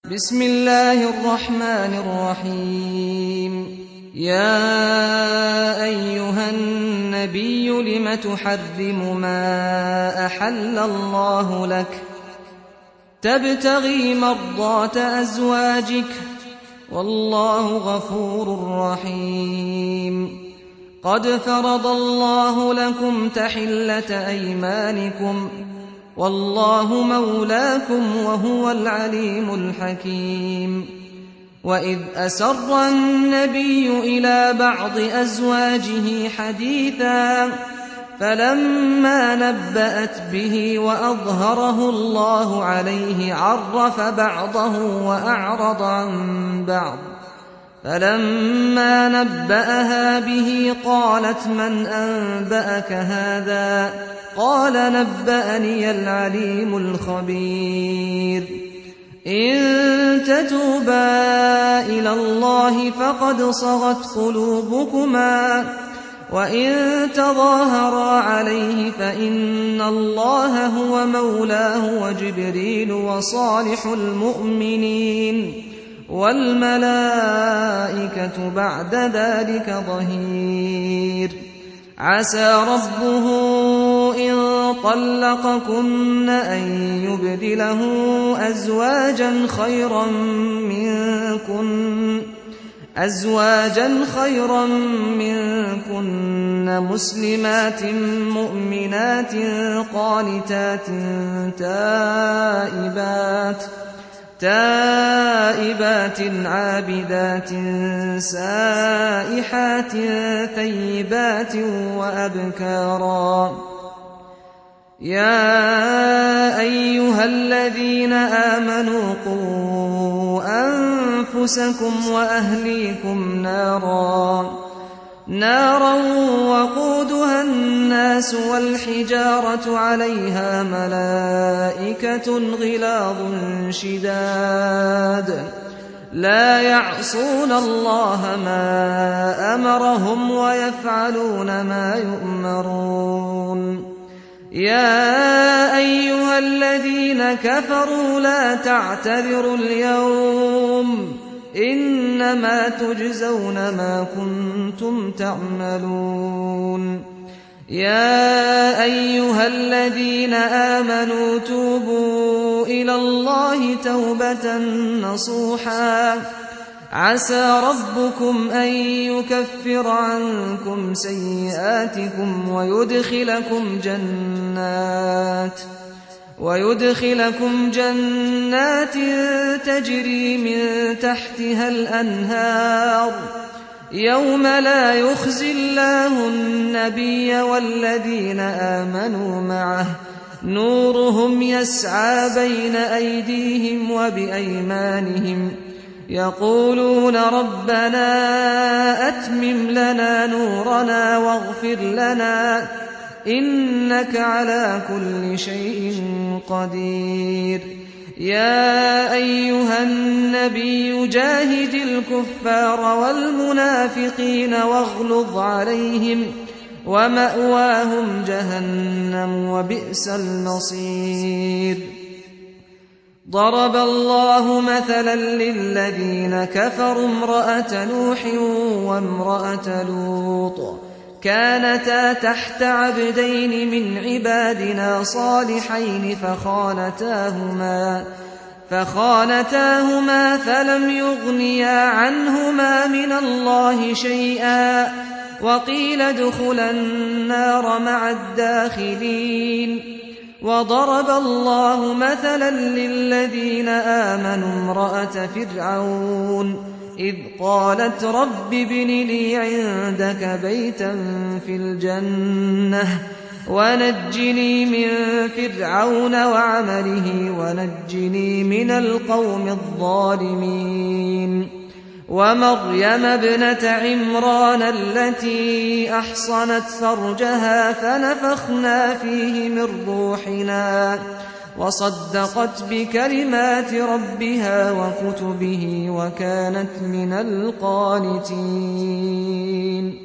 بسم الله الرحمن الرحيم. يا أيها النبي لم تحرم ما أحل الله لك تبتغي مرضات أزواجك والله غفور رحيم. قد فرض الله لكم تحلة أيمانكم والله مولاكم وهو العليم الحكيم. وإذ أسر النبي إلى بعض أزواجه حديثا فلما نبأت به وأظهره الله عليه عرف بعضه وأعرض عن بعض. فلما نبأها به قالت من أنبأك هذا؟ قال نبأني العليم الخبير. إن تتوبا إلى الله فقد صغت قلوبكما وإن تظاهرا عليه فإن الله هو مولاه وجبريل وصالح المؤمنين والملائكة بعد ذلك ظهير. عسى ربه إن طلقكن أن يبدله أزواجا خيرا منكن مسلمات مؤمنات قانتات تائبات عابدات سائحات ثيبات وأبكارا. يا أيها الذين آمنوا قوا أنفسكم وأهليكم نارا وقودها الناس والحجارة عليها ملائكة غلاظ شداد لا يعصون الله ما أمرهم ويفعلون ما يؤمرون. يا أيها الذين كفروا لا تعتذروا اليوم إنما تجزون ما كنتم تعملون. يا أيها الذين آمنوا توبوا إلى الله توبة نصوحا عسى ربكم أن يكفر عنكم سيئاتكم ويدخلكم جنات تجري من تحتها الأنهار يوم لا يخزي الله النبي والذين آمنوا معه نورهم يسعى بين أيديهم وبأيمانهم يقولون ربنا أتمم لنا نورنا واغفر لنا إنك على كل شيء قدير. يا أيها النبي جاهد الكفار والمنافقين واغلظ عليهم ومأواهم جهنم وبئس المصير. ضرب الله مثلا للذين كفروا امرأة نوح وامرأة لوط كانتا تحت عبدين من عبادنا صالحين فخانتاهما فلم يغنيا عنهما من الله شيئا وقيل ادخلا النار مع الداخلين. وضرب الله مثلا للذين آمنوا امرأة فرعون إذ قالت رب ابن لي عندك بيتا في الجنة ونجني من فرعون وعمله ونجني من القوم الظالمين. ومريم ابنة عمران التي أحصنت فرجها فنفخنا فيه من روحنا وصدقت بكلمات ربها وكتبه وكانت من القانتين.